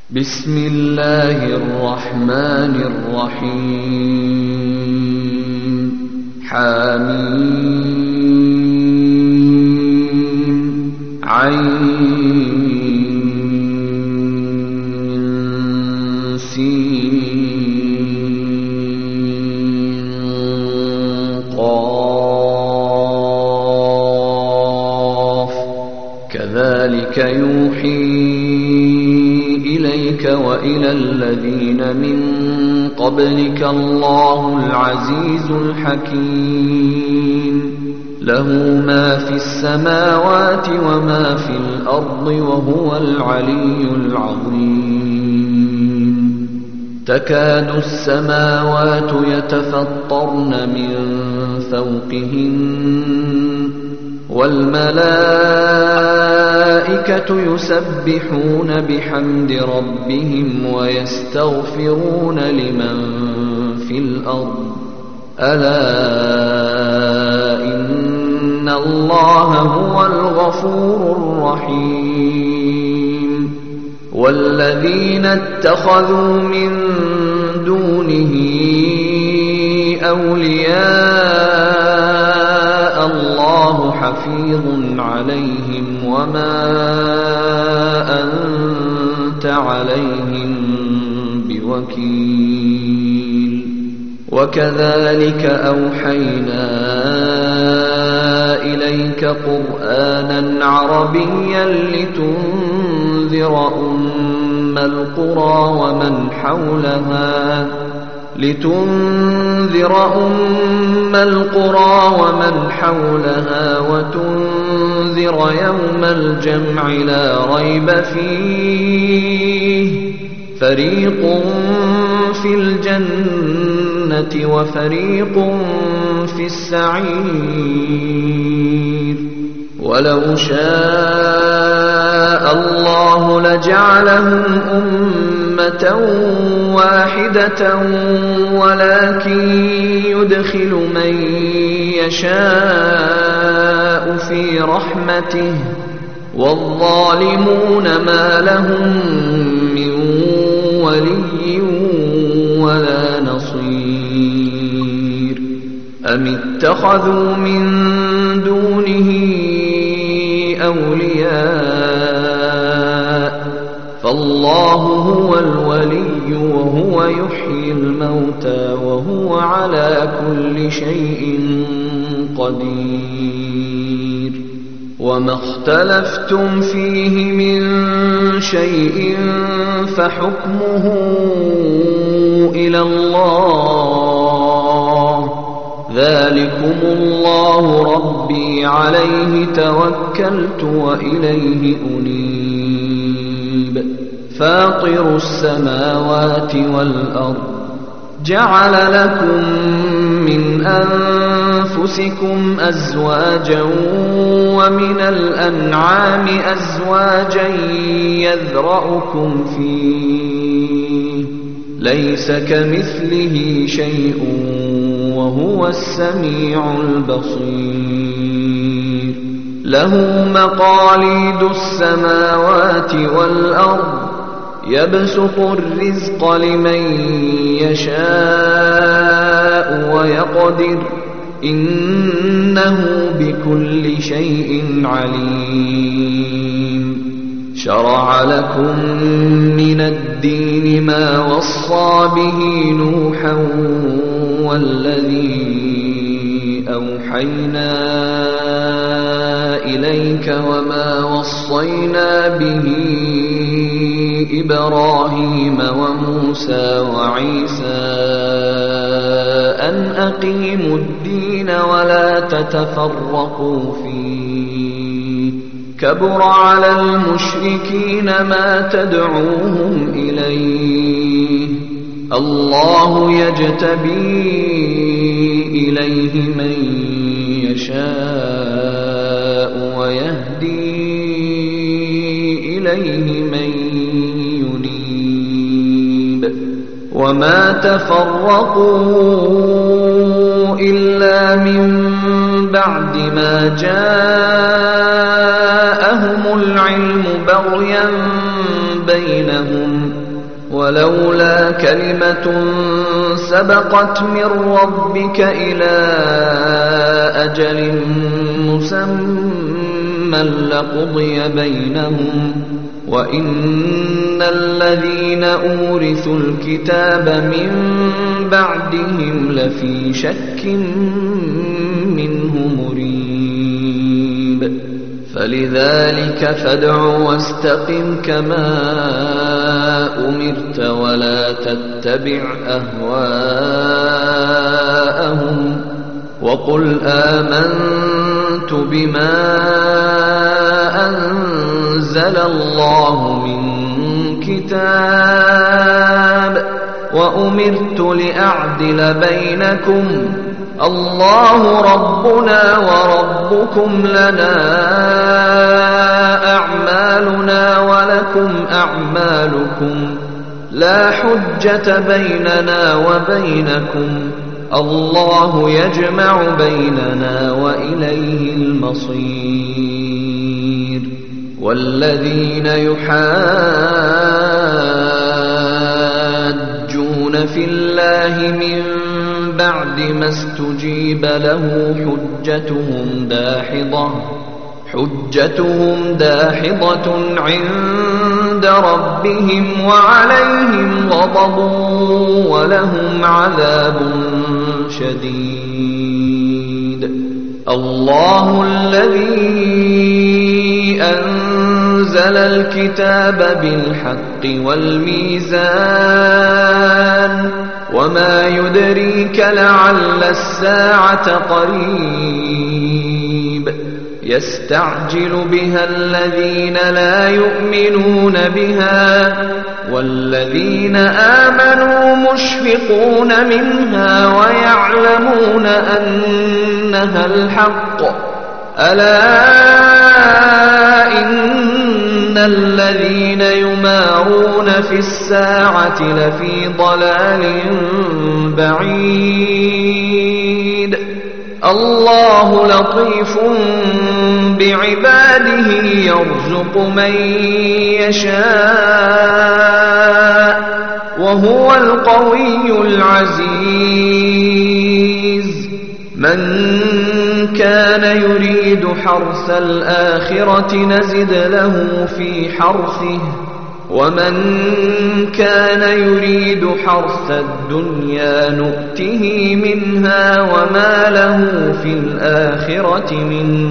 بسم الله الرحمن الرحيم حميم عين سين قاف كذلك يوحي إليك وإلى الذين من قبلك الله العزيز الحكيم له ما في السماوات وما في الأرض وهو العلي العظيم تكاد السماوات يتفطرن من فوقهن والملائكة يسبحون بحمد ربهم ويستغفرون لمن في الأرض ألا إن الله هو الغفور الرحيم والذين اتخذوا من دونه أولياء الله حفيظ عليهم وما أنت عليهم بوكيل وكذلك أوحينا إليك قرآنا عربيا لتنذر أم القرى ومن حولها وتنذر يوم الجمع لا ريب فيه فريق في الجنة وفريق في السعير ولو شاء الله لجعلهم أمة واحدة ولكن يدخل من يشاء في رحمته والظالمون ما لهم من ولي ولا نصير أم اتخذوا من دونه أولياء فالله هو الولي وهو يحيي الموتى وهو على كل شيء قدير وما اختلفتم فيه من شيء فحكمه إلى الله ذلكم الله ربي عليه توكلت وإليه أنيب فاطر السماوات والأرض جعل لكم من أنفسكم أزواجا ومن الأنعام أزواجا يذرأكم فيه ليس كمثله شيء وهو السميع البصير له مقاليد السماوات والأرض يبسط الرزق لمن يشاء ويقدر إنه بكل شيء عليم شرع لكم من الدين ما وصى به نوحا والذي أوحينا إليك وما وصينا به إبراهيم وموسى وعيسى أن أقيموا الدين ولا تتفرقوا فيه كبر على المشركين ما تدعوهم إليه الله يجتبي إليه من يشاء ويهدي إليه من ينيب وما تفرقوا إلا من بعد ما جاءهم العلم بغيا بينهم ولولا كلمة سبقت من ربك إلى أجل مسمى لقضي بينهم وإن الذين أورثوا الكتاب من بعدهم لفي شك منه مريب فلذلك فادع واستقم كما أمرت ولا تتبع أهواءهم وقل آمنت بما أنزل الله من كتاب وأمرت لأعدل بينكم الله ربنا وربكم لنا أعمالنا ولكم أعمالكم لا حجة بيننا وبينكم الله يجمع بيننا وإليه المصير والذين يحاجون في الله من بعد ما استجيب له حجتهم داحضة عند ربهم وعليهم غضب ولهم عذاب شديد الله الذي أنزل الكتاب بالحق والميزان وما يدريك لعل الساعة قريب يستعجل بها الذين لا يؤمنون بها والذين آمنوا مشفقون منها ويعلمون أنها الحق ألا إن الذين يمارون في الساعة لفي ضلال بعيد الله لطيف بعباده يرزق من يشاء وهو القوي العزيز من كان يريد حرث الآخرة نزد له في حرثه ومن كان يريد حرث الدنيا نؤته منها وما له في الآخرة من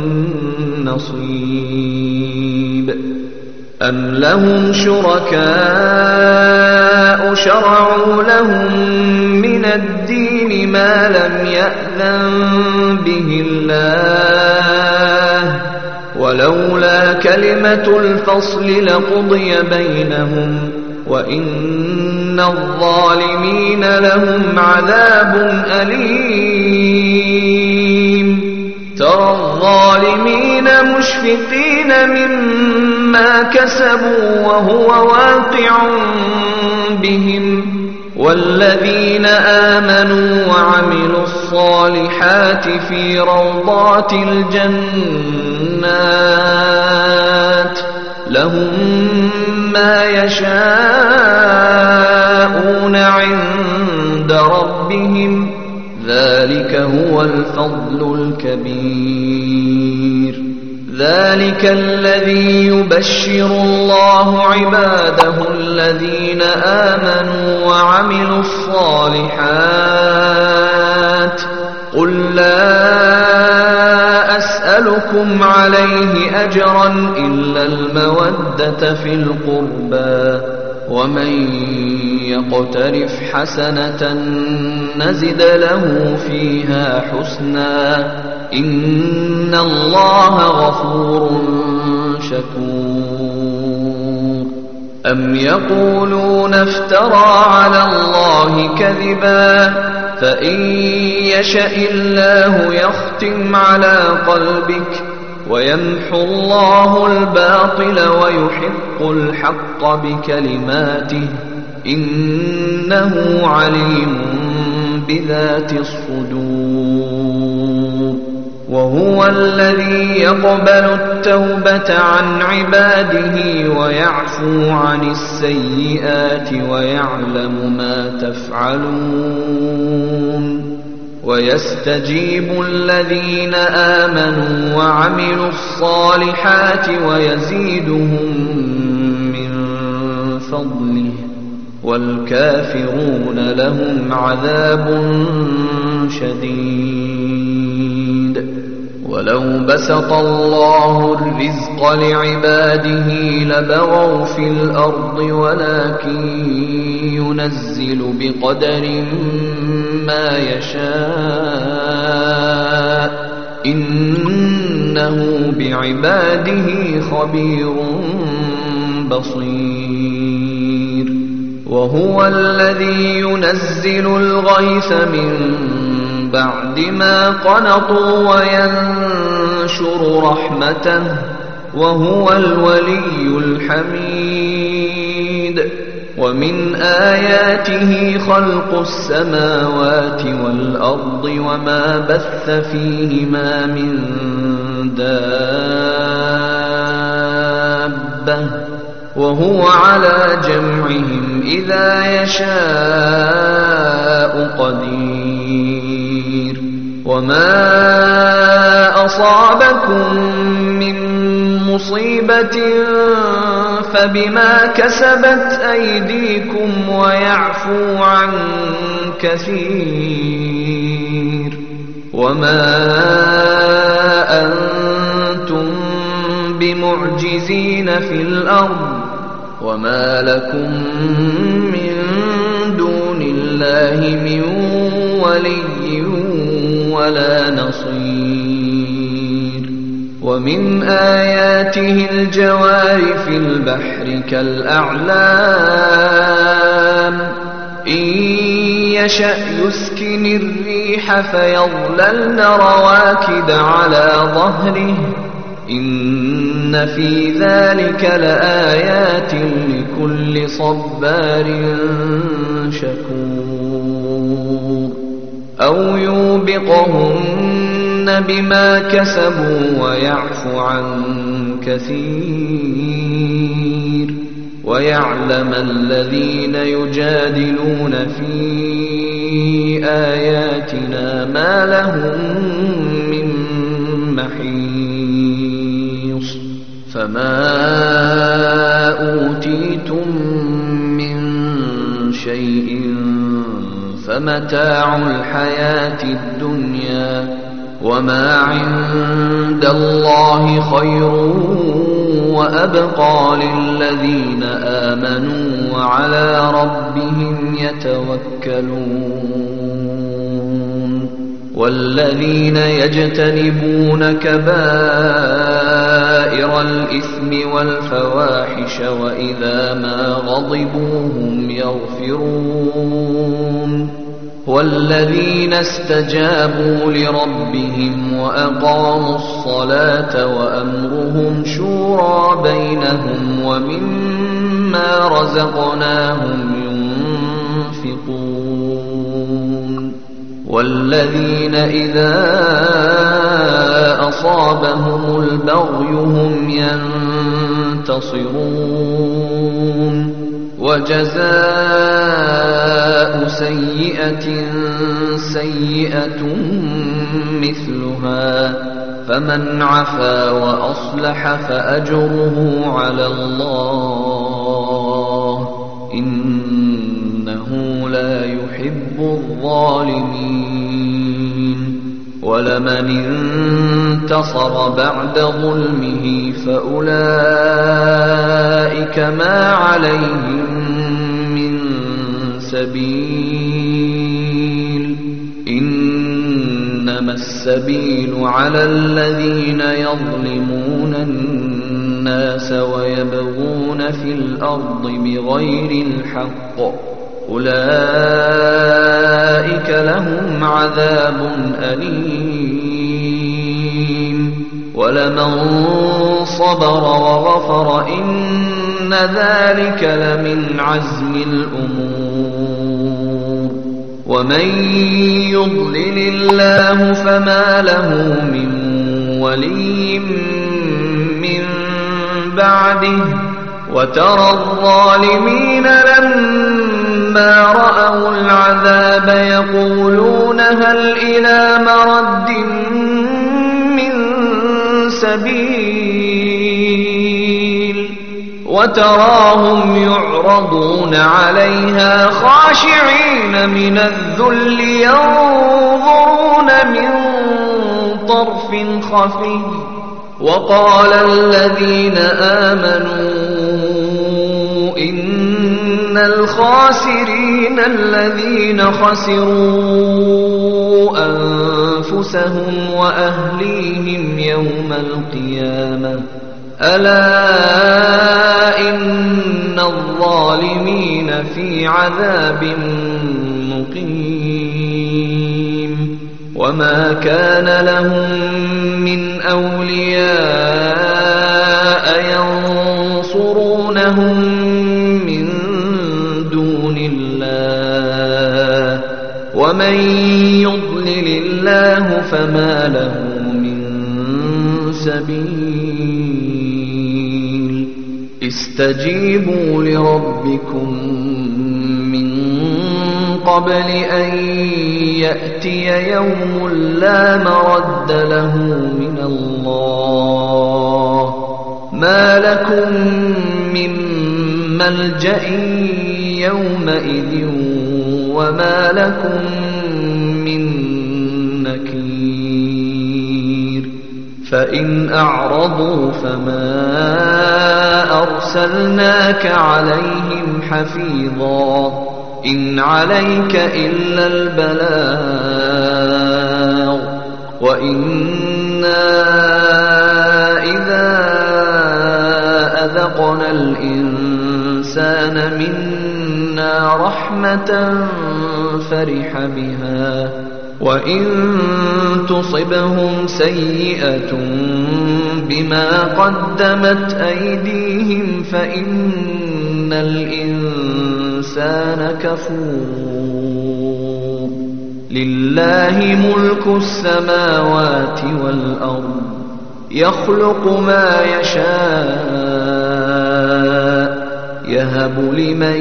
نصيب أم لهم شركاء شرعوا لهم من الدين ما لم يأذن به الله ولولا كلمة الفصل لقضي بينهم وإن الظالمين لهم عذاب أليم ترى الظالمين مشفقين مما كسبوا وهو واقع بهم والذين آمنوا وعملوا الصالحات في روضات الجنات لهم ما يشاءون عند ربهم ذلك هو الفضل الكبير ذلك الذي يبشر الله عباده الذين آمنوا وعملوا الصالحات قل لا أسألكم عليه أجرا إلا المودة في القربى ومن يقترف حسنة نزد له فيها حسنا إن الله غفور شكور أم يقولون افترى على الله كذبا فإن يشأ الله يختم على قلبك ويمحو الله الباطل ويحق الحق بكلماته إنه عليم بذات الصدور وهو الذي يقبل التوبة عن عباده ويعفو عن السيئات ويعلم ما تفعلون ويستجيب الذين آمنوا وعملوا الصالحات ويزيدهم من فضله والكافرون لهم عذاب شديد ولو بسط الله الرزق لعباده لبغوا في الأرض ولكن ينزل بقدر ما يشاء إنه بعباده خبير بصير وهو الذي ينزل الغيث من بعد ما قنطوا وينشر رحمته وهو الولي الحميد ومن آياته خلق السماوات والأرض وما بث فيهما من دابة وهو على جمعهم إذا يشاء قدير وما أصابكم من مصيبة فبما كسبت أيديكم ويعفو عن كثير وما أنتم بمعجزين في الأرض وما لكم من دون الله من ولي ولا نصير ومن آياته الجوار في البحر كالأعلام إن يشأ يسكن الريح فيظللن رواكد على ظهره إن في ذلك لآيات لكل صبار شكور أو يوبقهن بما كسبوا ويعفو عن كثير ويعلم الذين يجادلون في آياتنا ما لهم من محيص فما أوتيتم من شيء فمتاع الحياة الدنيا وما عند الله خير وأبقى للذين آمنوا وعلى ربهم يتوكلون والذين يجتنبون كبائر الإثم والفواحش وإذا ما غضبوا هم يغفرون والذين استجابوا لربهم وأقاموا الصلاة وأمرهم شورى بينهم ومما رزقناهم ينفقون والذين إذا أصابهم البغي هم ينتصرون وجزاء سيئة سيئة مثلها فمن عفا وأصلح فأجره على الله إنه لا يحب الظالمين ولمن انتصر بعد ظلمه فأولئك ما عليهم من سبيل إنما السبيل على الذين يظلمون الناس ويبغون في الأرض بغير الحق أولئك لهم عذاب أليم ولمن صبر وغفر إن ذلك لمن عزم الأمور ومن يضلل الله فما له من ولي من بعده وترى الظالمين لما رأوا العذاب يقولون هل إلى مرد من سبيل وتراهم يعرضون عليها خاشعين من الذل ينظرون من طرف خفي وقال الذين آمنوا إن الخاسرين الذين خسروا أنفسهم وأهليهم يوم القيامة ألا إن الظالمين في عذاب مقيم وما كان لهم من أولياء ينصرونهم من دون الله ومن يضلل الله فما له من سبيل استجيبوا لربكم من قبل أن يأتي يوم لا مرد له من الله ما لكم من ملجأ يومئذ وما لكم من نكير فإن أعرضوا فما أرسلناك عليهم حفيظا إن عليك إلا البلاغ وإنا إذا أذقنا الإنسان منا رحمة فرح بها وإن تصبهم سيئة بما قدمت أيديهم فإن الإنسان كفور لله ملك السماوات والأرض يخلق ما يشاء يهب لمن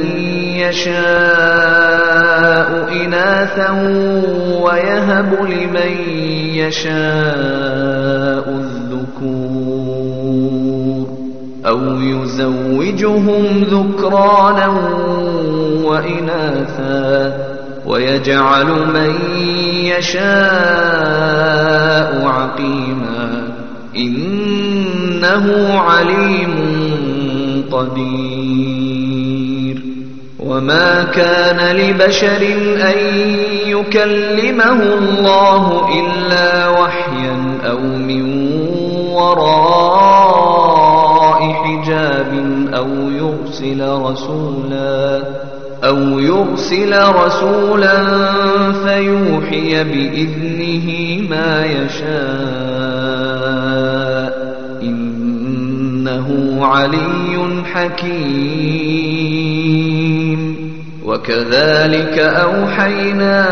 يشاء إناثا ويهب لمن يشاء الذكور أو يزوجهم ذكرانا وإناثا ويجعل من يشاء عقيما إنه عليم قدير وما كان لبشر أن يكلمه الله إلا وحيا أو من وراء حجاب أو يرسل رسولا فيوحي بإذنه ما يشاء إنه علي حكيم وكذلك أوحينا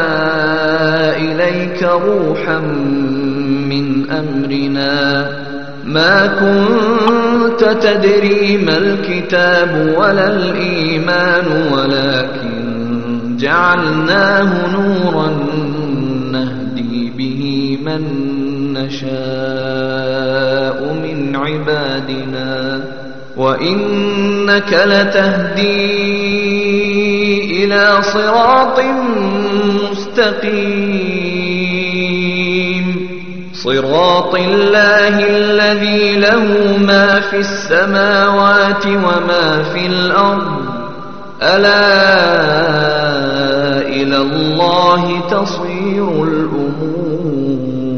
إليك روحا من أمرنا ما كنت تدري ما الكتاب ولا الإيمان ولكن جعلناه نورا نهدي به من نشاء من عبادنا وإنك لتهدي إلى صراط مستقيم صراط الله الذي له ما في السماوات وما في الأرض ألا إلى الله تصير الأمور